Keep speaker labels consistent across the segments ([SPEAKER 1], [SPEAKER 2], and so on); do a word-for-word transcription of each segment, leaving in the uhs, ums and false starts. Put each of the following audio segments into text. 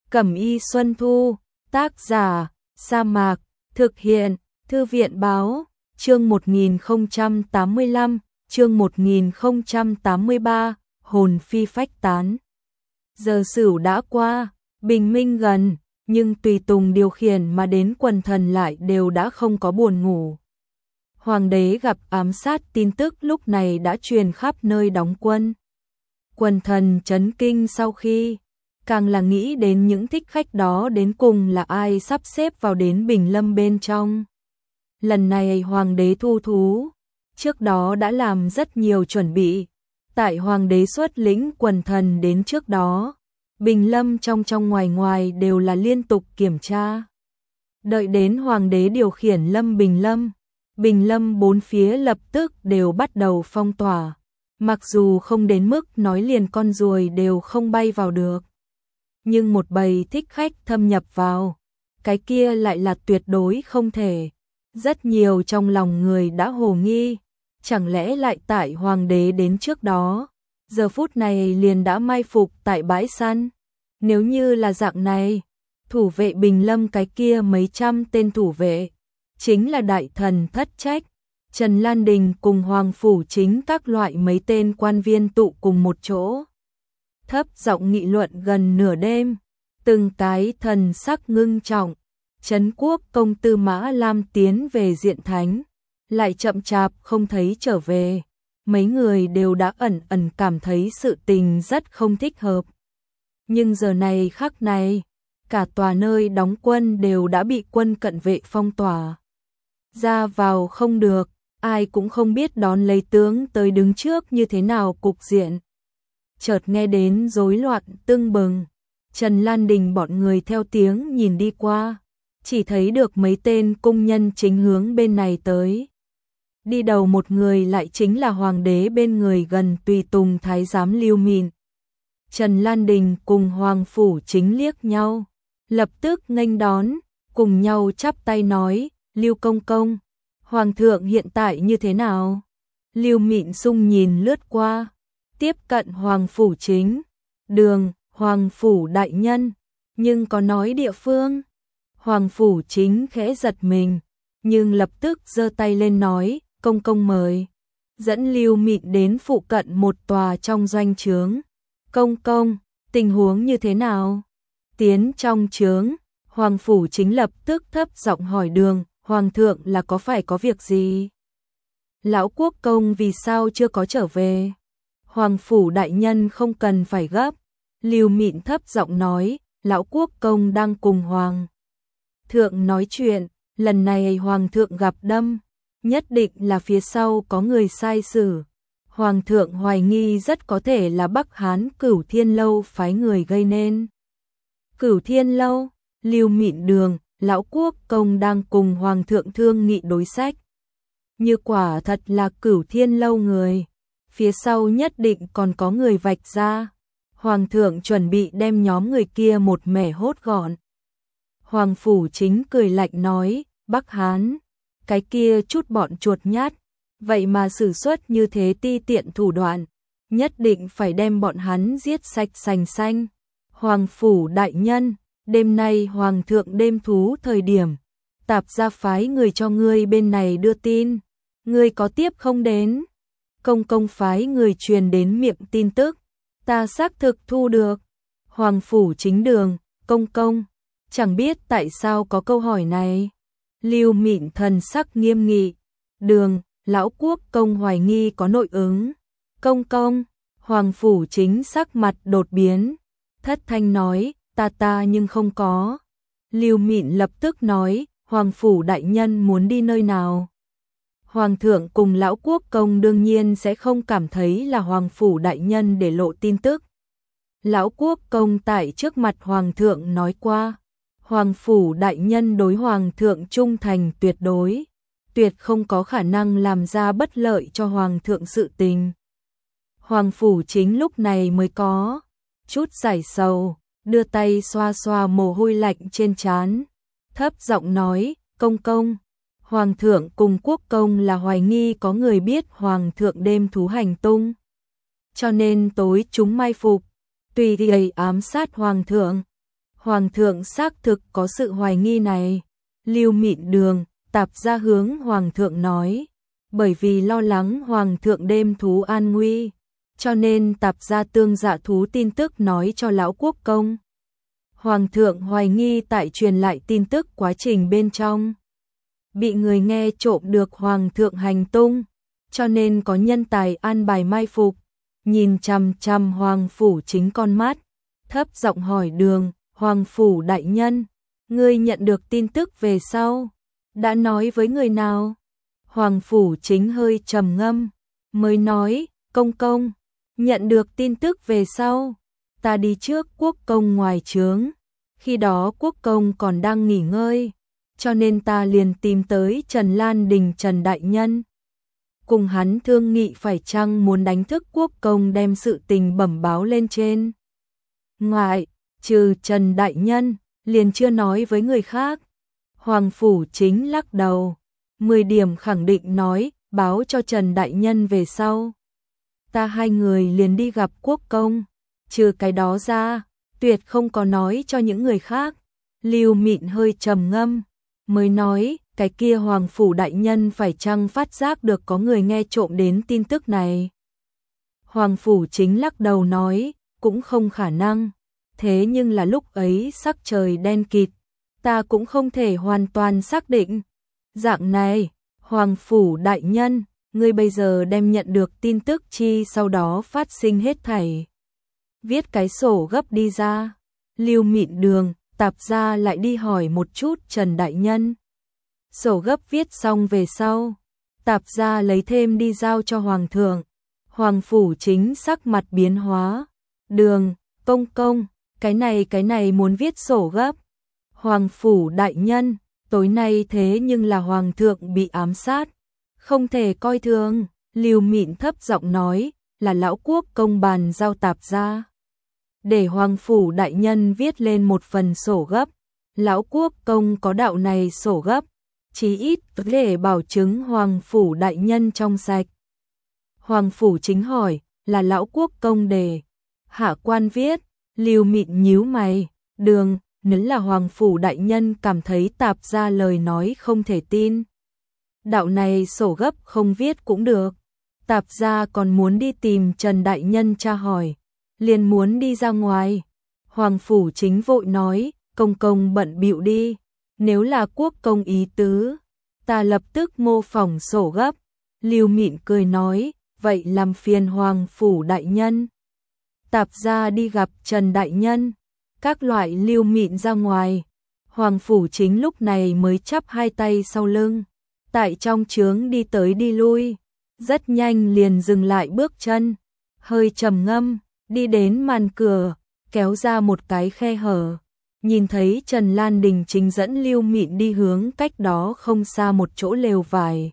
[SPEAKER 1] Cẩm y Xuân Thu, tác giả, Sa Mạc, thực hiện, Thư viện báo, chương một nghìn không trăm tám mươi lăm, chương một nghìn không trăm tám mươi ba, hồn phi phách tán. Giờ Sửu đã qua, bình minh gần, nhưng tùy tùng điều khiển mà đến quần thần lại đều đã không có buồn ngủ. Hoàng đế gặp ám sát tin tức lúc này đã truyền khắp nơi đóng quân. Quần thần chấn kinh sau khi, càng là nghĩ đến những thích khách đó đến cùng là ai sắp xếp vào đến Bình Lâm bên trong. Lần này hoàng đế thu thú, trước đó đã làm rất nhiều chuẩn bị. Tại hoàng đế xuất lĩnh quần thần đến trước đó, Bình Lâm trong trong ngoài ngoài đều là liên tục kiểm tra. Đợi đến hoàng đế điều khiển Lâm Bình Lâm, Bình Lâm bốn phía lập tức đều bắt đầu phong tỏa. Mặc dù không đến mức nói liền con ruồi đều không bay vào được, nhưng một bầy thích khách thâm nhập vào, cái kia lại là tuyệt đối không thể. Rất nhiều trong lòng người đã hồ nghi, chẳng lẽ lại tại hoàng đế đến trước đó, giờ phút này liền đã mai phục tại bãi săn. Nếu như là dạng này, thủ vệ Bình Lâm cái kia mấy trăm tên thủ vệ, chính là đại thần thất trách, Trần Lan Đình cùng Hoàng Phủ Chính các loại mấy tên quan viên tụ cùng một chỗ. Thấp giọng nghị luận gần nửa đêm, từng cái thần sắc ngưng trọng. Trấn Quốc công Tư Mã Lam tiến về Diện Thánh, lại chậm chạp không thấy trở về. Mấy người đều đã ẩn ẩn cảm thấy sự tình rất không thích hợp. Nhưng giờ này khắc này, cả tòa nơi đóng quân đều đã bị quân cận vệ phong tỏa. Ra vào không được, ai cũng không biết đón lấy tướng tới đứng trước như thế nào cục diện. Chợt nghe đến rối loạn tưng bừng, Trần Lan Đình bọn người theo tiếng nhìn đi qua, chỉ thấy được mấy tên cung nhân chính hướng bên này tới. Đi đầu một người lại chính là hoàng đế bên người gần tùy tùng thái giám Lưu Mịn. Trần Lan Đình cùng Hoàng Phủ Chính liếc nhau, lập tức nghênh đón, cùng nhau chắp tay nói, Lưu công công, hoàng thượng hiện tại như thế nào? Lưu Mịn sung nhìn lướt qua, tiếp cận Hoàng Phủ Chính, đường, Hoàng Phủ đại nhân, nhưng có nói địa phương. Hoàng Phủ Chính khẽ giật mình, nhưng lập tức giơ tay lên nói, công công mời. Dẫn Lưu Mịn đến phụ cận một tòa trong doanh trướng. Công công, tình huống như thế nào? Tiến trong trướng, Hoàng Phủ Chính lập tức thấp giọng hỏi đường, Hoàng thượng là có phải có việc gì? Lão quốc công vì sao chưa có trở về? Hoàng Phủ đại nhân không cần phải gấp. Lưu Mịn thấp giọng nói, lão quốc công đang cùng Hoàng thượng nói chuyện, lần này Hoàng thượng gặp đâm, nhất định là phía sau có người sai xử. Hoàng thượng hoài nghi rất có thể là Bắc Hán Cửu Thiên Lâu phái người gây nên. Cửu Thiên Lâu, Lưu Mịn đường, lão quốc công đang cùng Hoàng thượng thương nghị đối sách. Như quả thật là Cửu Thiên Lâu người, phía sau nhất định còn có người vạch ra. Hoàng thượng chuẩn bị đem nhóm người kia một mẻ hốt gọn. Hoàng Phủ Chính cười lạnh nói, Bắc Hán, cái kia chút bọn chuột nhát, vậy mà sử xuất như thế ti tiện thủ đoạn, nhất định phải đem bọn hắn giết sạch sành xanh. Hoàng Phủ đại nhân, đêm nay Hoàng thượng đêm thú thời điểm, Tạp gia phái người cho ngươi bên này đưa tin, ngươi có tiếp không đến? Công công phái người truyền đến miệng tin tức, ta xác thực thu được. Hoàng Phủ Chính đường, công công, chẳng biết tại sao có câu hỏi này. Lưu Mịn thần sắc nghiêm nghị, đường, lão quốc công hoài nghi có nội ứng. Công công, Hoàng Phủ Chính sắc mặt đột biến, thất thanh nói, ta ta nhưng không có. Lưu Mịn lập tức nói, Hoàng Phủ đại nhân muốn đi nơi nào? Hoàng thượng cùng lão quốc công đương nhiên sẽ không cảm thấy là Hoàng Phủ đại nhân để lộ tin tức. Lão quốc công tại trước mặt Hoàng thượng nói qua, Hoàng Phủ đại nhân đối Hoàng thượng trung thành tuyệt đối, tuyệt không có khả năng làm ra bất lợi cho Hoàng thượng sự tình. Hoàng Phủ Chính lúc này mới có chút giải sầu, đưa tay xoa xoa mồ hôi lạnh trên trán, thấp giọng nói, công công, Hoàng thượng cùng quốc công là hoài nghi có người biết Hoàng thượng đêm thú hành tung, cho nên tối chúng mai phục, tùy ý ám sát Hoàng thượng. Hoàng thượng xác thực có sự hoài nghi này. Lưu Mịn Đường, Tạp gia hướng Hoàng thượng nói, bởi vì lo lắng Hoàng thượng đêm thú an nguy, cho nên Tạp gia tương dạ thú tin tức nói cho lão quốc công. Hoàng thượng hoài nghi tại truyền lại tin tức quá trình bên trong bị người nghe trộm được Hoàng thượng hành tung, cho nên có nhân tài an bài mai phục, nhìn chằm chằm Hoàng phủ chính con mắt, thấp giọng hỏi Đường, Hoàng phủ đại nhân, ngươi nhận được tin tức về sau, đã nói với người nào? Hoàng phủ chính hơi trầm ngâm, mới nói, công công, nhận được tin tức về sau, ta đi trước quốc công ngoài trướng, khi đó quốc công còn đang nghỉ ngơi, cho nên ta liền tìm tới Trần Lan Đình Trần đại nhân. Cùng hắn thương nghị phải chăng muốn đánh thức quốc công đem sự tình bẩm báo lên trên. Ngoại, trừ Trần đại nhân, liền chưa nói với người khác. Hoàng phủ chính lắc đầu, mười điểm khẳng định nói, báo cho Trần đại nhân về sau. Ta hai người liền đi gặp quốc công, trừ cái đó ra, tuyệt không có nói cho những người khác. Lưu Mịn hơi trầm ngâm, mới nói, cái kia Hoàng phủ đại nhân phải chăng phát giác được có người nghe trộm đến tin tức này. Hoàng phủ chính lắc đầu nói, cũng không khả năng, thế nhưng là lúc ấy sắc trời đen kịt, ta cũng không thể hoàn toàn xác định. Dạng này, Hoàng phủ đại nhân, ngươi bây giờ đem nhận được tin tức chi sau đó phát sinh hết thảy. Viết cái sổ gấp đi ra. Lưu Mịn Đường, Tạp gia lại đi hỏi một chút Trần đại nhân. Sổ gấp viết xong về sau, Tạp gia lấy thêm đi giao cho Hoàng thượng. Hoàng phủ chính sắc mặt biến hóa. Đường, công công, cái này cái này muốn viết sổ gấp. Hoàng phủ đại nhân, tối nay thế nhưng là Hoàng thượng bị ám sát, không thể coi thường. Lưu Mịn thấp giọng nói, là lão quốc công bàn giao Tạp gia, để Hoàng phủ đại nhân viết lên một phần sổ gấp. Lão quốc công có đạo này sổ gấp, chí ít để bảo chứng Hoàng phủ đại nhân trong sạch. Hoàng phủ chính hỏi, là lão quốc công để hạ quan viết. Lưu Mịn nhíu mày, Đường, nếu là Hoàng phủ đại nhân cảm thấy Tạp gia lời nói không thể tin, đạo này sổ gấp không viết cũng được. Tạp gia còn muốn đi tìm Trần đại nhân tra hỏi, liền muốn đi ra ngoài. Hoàng phủ chính vội nói, công công bận bịu đi, nếu là quốc công ý tứ, ta lập tức mô phỏng sổ gấp. Lưu Mịn cười nói, vậy làm phiền Hoàng phủ đại nhân. Tạp gia đi gặp Trần đại nhân, các loại Lưu Mịn ra ngoài. Hoàng phủ chính lúc này mới chắp hai tay sau lưng, tại trong trướng đi tới đi lui, rất nhanh liền dừng lại bước chân, hơi trầm ngâm, đi đến màn cửa, kéo ra một cái khe hở, nhìn thấy Trần Lan Đình chính dẫn Lưu Mịn đi hướng cách đó không xa một chỗ lều vải.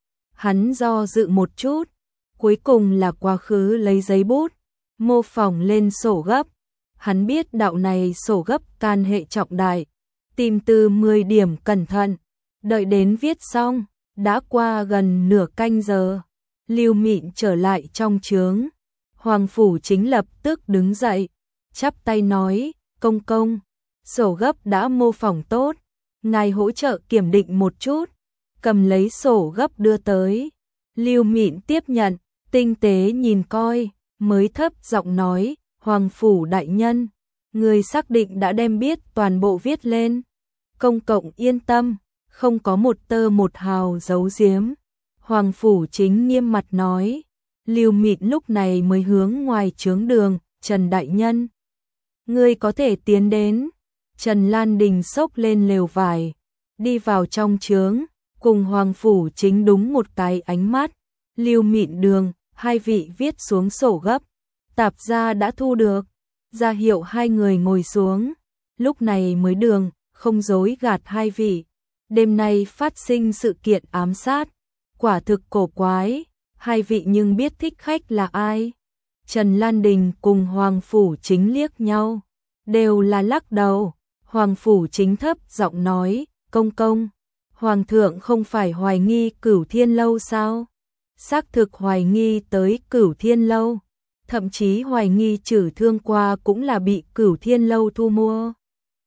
[SPEAKER 1] Hắn do dự một chút, cuối cùng là quá khứ lấy giấy bút, mô phỏng lên sổ gấp. Hắn biết đạo này sổ gấp can hệ trọng đại, tìm từ mười điểm cẩn thận, đợi đến viết xong, đã qua gần nửa canh giờ. Lưu Mịn trở lại trong trướng, Hoàng phủ chính lập tức đứng dậy, chắp tay nói, công công, sổ gấp đã mô phỏng tốt, ngài hỗ trợ kiểm định một chút. Cầm lấy sổ gấp đưa tới, Lưu Mịn tiếp nhận, tinh tế nhìn coi, mới thấp giọng nói, Hoàng phủ đại nhân, người xác định đã đem biết toàn bộ viết lên. Công cộng yên tâm, không có một tơ một hào giấu giếm. Hoàng phủ chính nghiêm mặt nói. Lưu Mịn lúc này mới hướng ngoài trướng Đường, Trần đại nhân, ngươi có thể tiến đến. Trần Lan Đình xốc lên lều vải, đi vào trong trướng, cùng Hoàng phủ chính đúng một cái ánh mắt. Lưu Mịn Đường, hai vị viết xuống sổ gấp, Tạp gia đã thu được, ra hiệu hai người ngồi xuống. Lúc này mới Đường, không dối gạt hai vị, đêm nay phát sinh sự kiện ám sát, quả thực cổ quái, hai vị nhưng biết thích khách là ai? Trần Lan Đình cùng Hoàng phủ chính liếc nhau, đều là lắc đầu. Hoàng phủ chính thấp giọng nói, công công, Hoàng thượng không phải hoài nghi Cửu Thiên Lâu sao? Xác thực hoài nghi tới Cửu Thiên Lâu, thậm chí hoài nghi Trử Thương qua cũng là bị Cửu Thiên Lâu thu mua.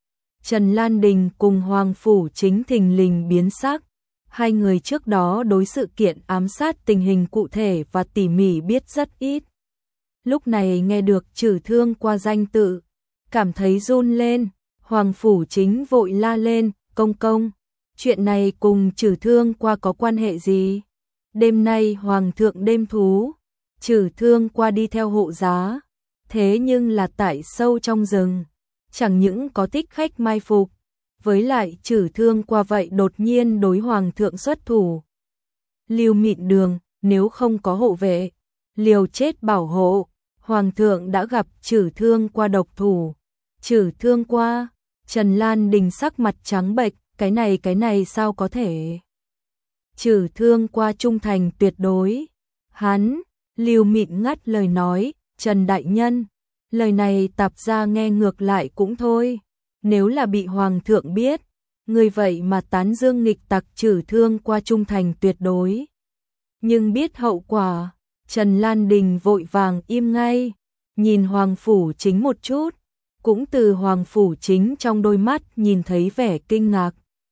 [SPEAKER 1] Trần Lan Đình cùng Hoàng Phủ Chính thình lình biến sắc. Hai người trước đó đối sự kiện ám sát tình hình cụ thể và tỉ mỉ biết rất ít. Lúc này nghe được Trử Thương Qua danh tự, cảm thấy run lên. Hoàng Phủ Chính vội la lên, công công, chuyện này cùng Trử Thương Qua có quan hệ gì? Đêm nay Hoàng thượng đêm thú, Trử Thương Qua đi theo hộ giá, thế nhưng là tại sâu trong rừng, chẳng những có thích khách mai phục, với lại Trử Thương Qua vậy đột nhiên đối Hoàng thượng xuất thủ. Lưu Mịn Đường, nếu không có hộ vệ, liều chết bảo hộ, Hoàng thượng đã gặp Trử Thương Qua độc thủ. Trử Thương Qua, Trần Lan Đình sắc mặt trắng bệch, cái này cái này sao có thể? Trử Thương Qua trung thành tuyệt đối. Hắn, Lưu Mịn ngắt lời nói, Trần đại nhân, lời này Tạp gia nghe ngược lại cũng thôi, nếu là bị Hoàng thượng biết, người vậy mà tán dương nghịch tặc Trử Thương Qua trung thành tuyệt đối. Nhưng biết hậu quả, Trần Lan Đình vội vàng im ngay, nhìn Hoàng Phủ Chính một chút, cũng từ Hoàng Phủ Chính trong đôi mắt nhìn thấy vẻ kinh ngạc.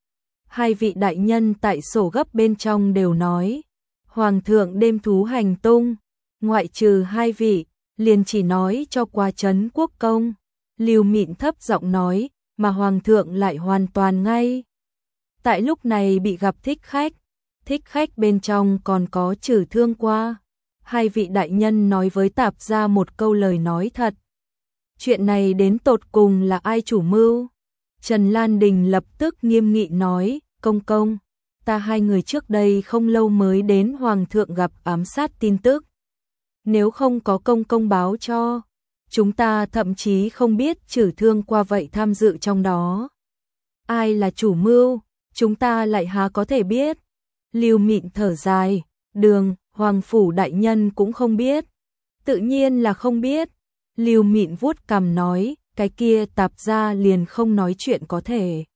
[SPEAKER 1] Hai vị đại nhân tại sổ gấp bên trong đều nói, Hoàng thượng đêm thú hành tung, ngoại trừ hai vị, liền chỉ nói cho qua trấn quốc công. Lưu Mịn thấp giọng nói, mà Hoàng thượng lại hoàn toàn ngay. Tại lúc này bị gặp thích khách, thích khách bên trong còn có Trử Thương Qua. Hai vị đại nhân nói với Tạp gia một câu lời nói thật. Chuyện này đến tột cùng là ai chủ mưu? Trần Lan Đình lập tức nghiêm nghị nói, công công, ta hai người trước đây không lâu mới đến Hoàng thượng gặp ám sát tin tức. Nếu không có công công báo cho, chúng ta thậm chí không biết Trử Thương Qua vậy tham dự trong đó. Ai là chủ mưu, chúng ta lại há có thể biết. Lưu Mịn thở dài, đường, Hoàng Phủ đại nhân cũng không biết. Tự nhiên là không biết. Lưu Mịn vuốt cằm nói, cái kia Tạp gia liền không nói chuyện có thể.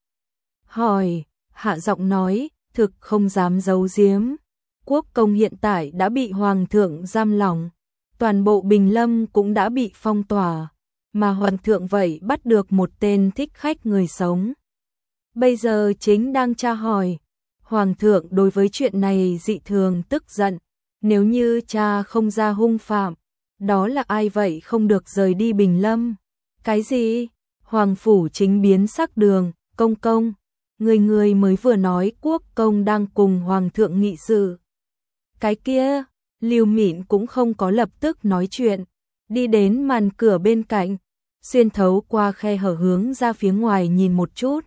[SPEAKER 1] Hỏi, hạ giọng nói, thực không dám giấu giếm. Quốc công hiện tại đã bị Hoàng thượng giam lỏng, toàn bộ Bình Lâm cũng đã bị phong tỏa, mà Hoàng thượng vậy bắt được một tên thích khách người sống. Bây giờ chính đang tra hỏi. Hoàng thượng đối với chuyện này dị thường tức giận, nếu như cha không ra hung phạm, đó là ai vậy không được rời đi Bình Lâm? Cái gì? Hoàng Phủ Chính biến sắc đường, công công, người người mới vừa nói quốc công đang cùng Hoàng thượng nghị sự. Cái kia, Lưu Mịn cũng không có lập tức nói chuyện, đi đến màn cửa bên cạnh, xuyên thấu qua khe hở hướng ra phía ngoài nhìn một chút,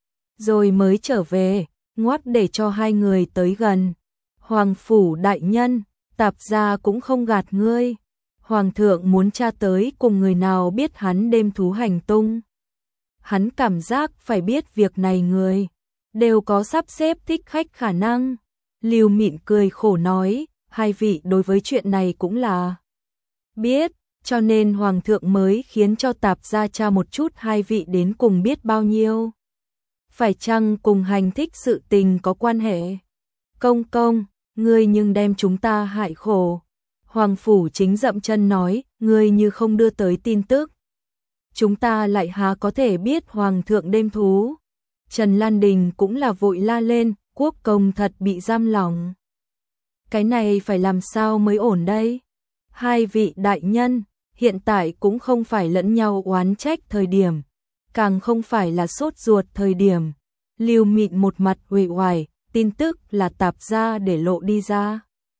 [SPEAKER 1] rồi mới trở về, ngoắt để cho hai người tới gần. Hoàng Phủ đại nhân, Tạp gia cũng không gạt ngươi. Hoàng thượng muốn tra tới cùng người nào biết hắn đêm thú hành tung. Hắn cảm giác phải biết việc này người đều có sắp xếp thích khách khả năng. Lưu Mịn cười khổ nói, hai vị đối với chuyện này cũng là biết, cho nên Hoàng thượng mới khiến cho Tạp gia tra một chút hai vị đến cùng biết bao nhiêu. Phải chăng cùng hành thích sự tình có quan hệ? Công công, ngươi nhưng đem chúng ta hại khổ. Hoàng Phủ Chính dậm chân nói, ngươi như không đưa tới tin tức, chúng ta lại há có thể biết Hoàng thượng đêm thú. Trần Lan Đình cũng là vội la lên, quốc công thật bị giam lỏng. Cái này phải làm sao mới ổn đây? Hai vị đại nhân, hiện tại cũng không phải lẫn nhau oán trách thời điểm, càng không phải là sốt ruột thời điểm. Lưu Mịn một mặt uể oải, tin tức là Tạp gia để lộ đi ra.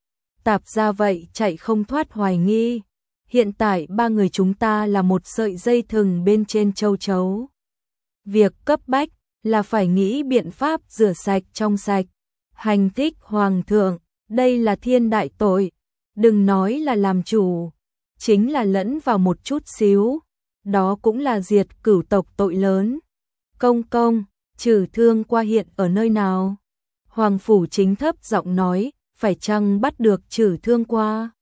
[SPEAKER 1] Tạp gia vậy chạy không thoát hoài nghi. Hiện tại ba người chúng ta là một sợi dây thừng bên trên châu chấu. Việc cấp bách là phải nghĩ biện pháp rửa sạch trong sạch. Hành thích Hoàng thượng, đây là thiên đại tội. Đừng nói là làm chủ, chính là lẫn vào một chút xíu, đó cũng là diệt cửu tộc tội lớn. Công công, Trử Thương Qua hiện ở nơi nào? Hoàng Phủ Chính thấp giọng nói, phải chăng bắt được Trử Thương Qua?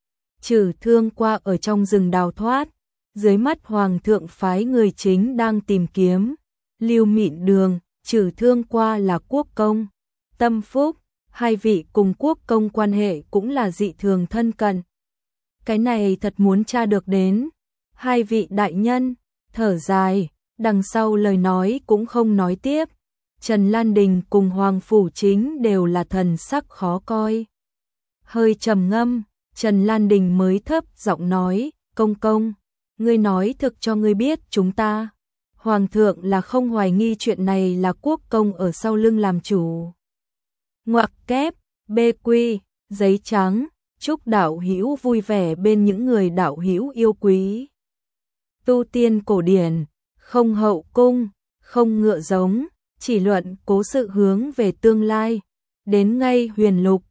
[SPEAKER 1] Trử Thương Qua ở trong rừng đào thoát, dưới mắt Hoàng thượng phái người chính đang tìm kiếm. Lưu Mịn đường, Trử Thương Qua là quốc công. Tâm phúc, hai vị cùng quốc công quan hệ cũng là dị thường thân cận. Cái này thật muốn tra được đến. Hai vị đại nhân, thở dài, Đằng sau lời nói cũng không nói tiếp. Trần Lan Đình cùng Hoàng Phủ Chính đều là thần sắc khó coi. Hơi trầm ngâm, Trần Lan Đình mới thấp giọng nói, công công, ngươi nói thực cho ngươi biết chúng ta. Hoàng thượng là không hoài nghi chuyện này là quốc công ở sau lưng làm chủ. Ngoặc kép, bê quy, giấy trắng, chúc đạo hữu vui vẻ bên những người đạo hữu yêu quý. Tu tiên cổ điển, không hậu cung, không ngựa giống, chỉ luận cố sự hướng về tương lai. Đến ngay huyền lục,